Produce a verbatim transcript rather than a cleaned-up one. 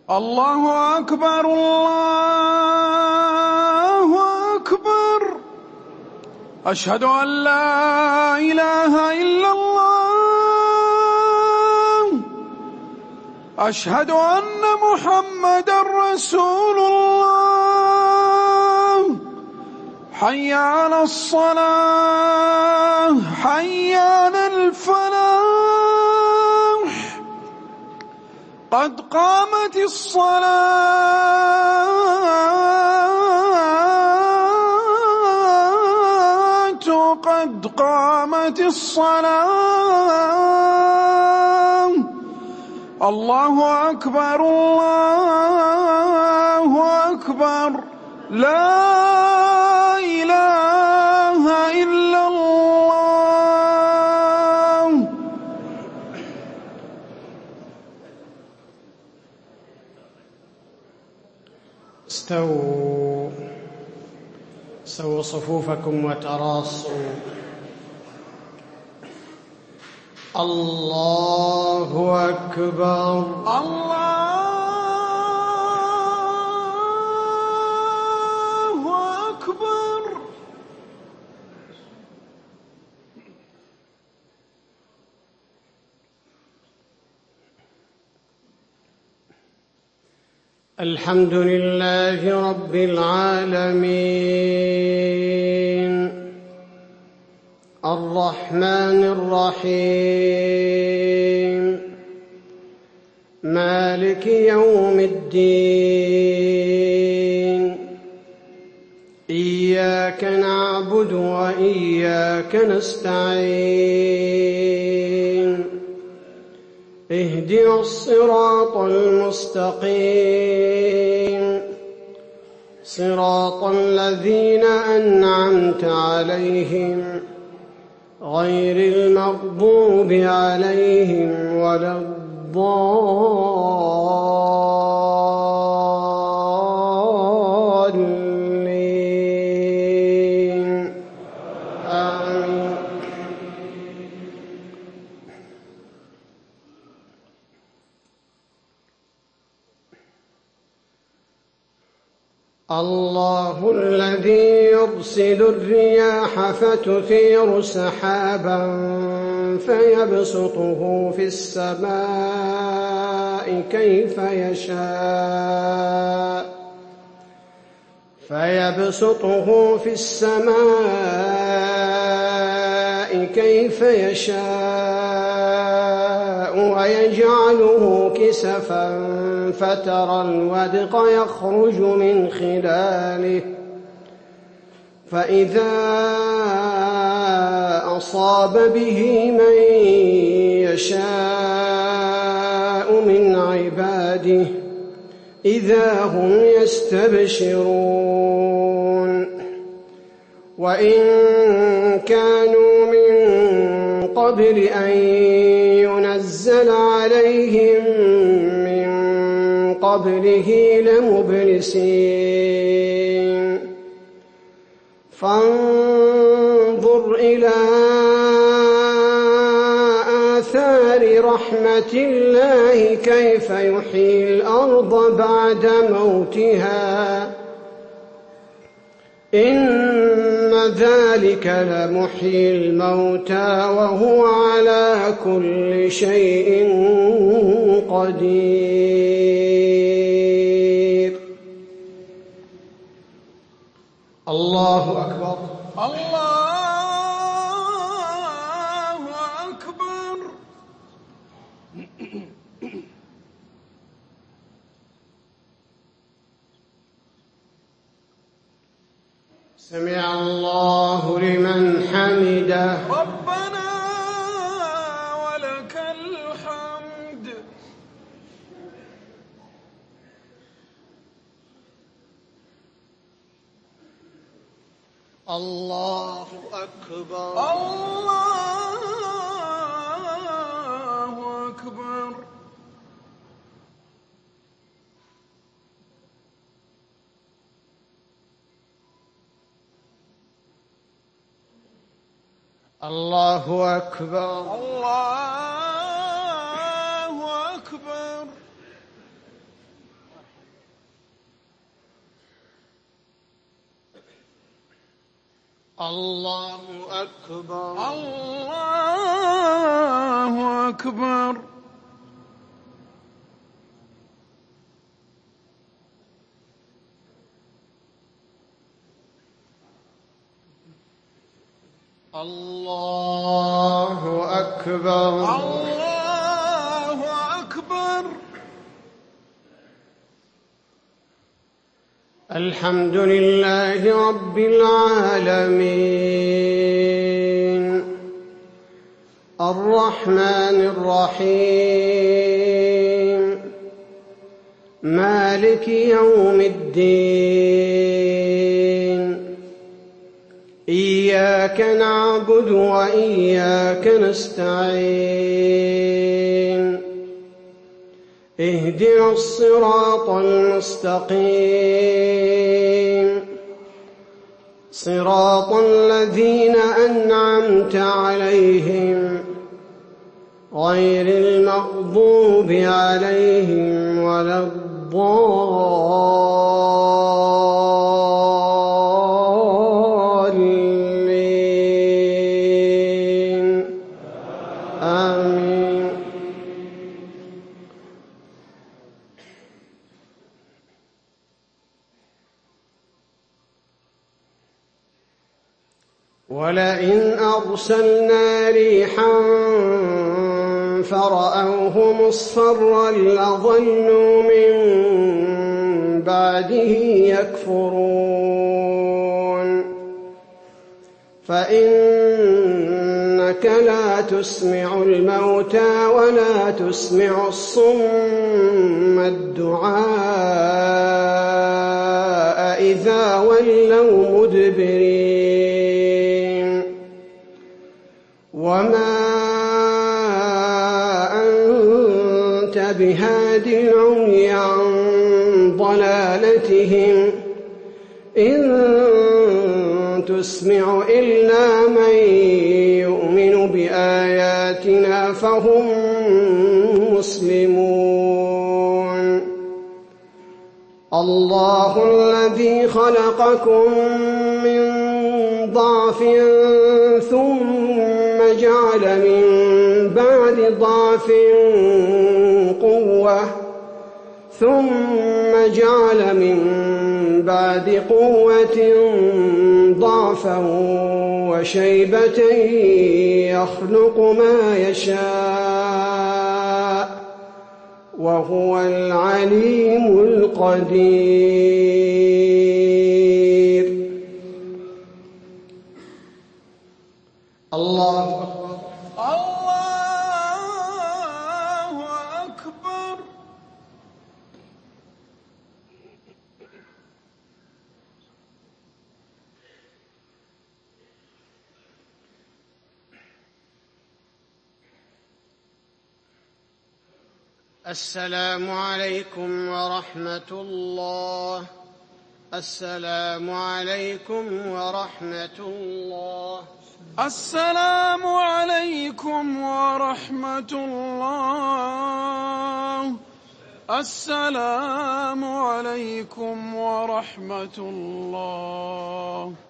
الله أكبر الله أكبر. أشهد أن لا إله إلا الله. أشهد أن محمدًا رسول الله. حي على الصلاة حي على الفلاح. قد قامت الصلاة قد قامت الصلاة. الله أكبر الله أكبر. لا إله إلا الله. استووا سووا صفوفكم وتراصوا. الله أكبر الله أكبر. الحمد لله رب العالمين الرحمن الرحيم مالك يوم الدين. إياك نعبد وإياك نستعين. اهدنا الصراط المستقيم صراط الذين أنعمت عليهم غير المغضوب عليهم ولا الضالين. آمين. الله الذي يرسل الرياح فتثير سحابا فيبسطه في السماء كيف يشاء فيبسطه في السماء كيف يشاء ويجعله كسفا فترى الودق يخرج من خلاله فإذا أصاب به من يشاء من عباده إذا هم يستبشرون. وإن كانوا من قبل أن ينزل عليهم من قبله لمبلسين. فانظر إلى آثار رحمة الله كيف يحيي الأرض بعد موتها إن ذلك لمحيي الموتى وهو على كل شيء قدير. الله أكبر الله أكبر. سمع الله لمن حمده. ربنا ولك الحمد. الله أكبر الله أكبر. الله أكبر الله أكبر. الله أكبر. الله أكبر. الله أكبر. الله أكبر. الحمد لله رب العالمين الرحمن الرحيم مالك يوم الدين إياك نعبد وإياك نستعين اهدنا الصراط المستقيم صراط الذين أنعمت عليهم غير المغضوب عليهم ولا الضالين آمين. ولئن أرسلنا ريحا فرأوه مصفرا لظلوا من بعده يكفرون فإنك لا تسمع الموتى ولا تسمع الصم الدعاء إذا ولوا مدبرين وما أنت بهاد العمي عن ضلالتهم إن تسمع إلا من يؤمن بآياتنا فهم مسلمون. الله الذي خلقكم من ضعف ثم جعل من بعد ضعف قوة ثم جعل من بعد قوة ضعفا وشيبة يخلق ما يشاء وهو العليم القدير. الله أكبر. الله أكبر. السلام عليكم ورحمة الله. السلام عليكم ورحمة الله. السلام عليكم ورحمة الله. السلام عليكم ورحمة الله.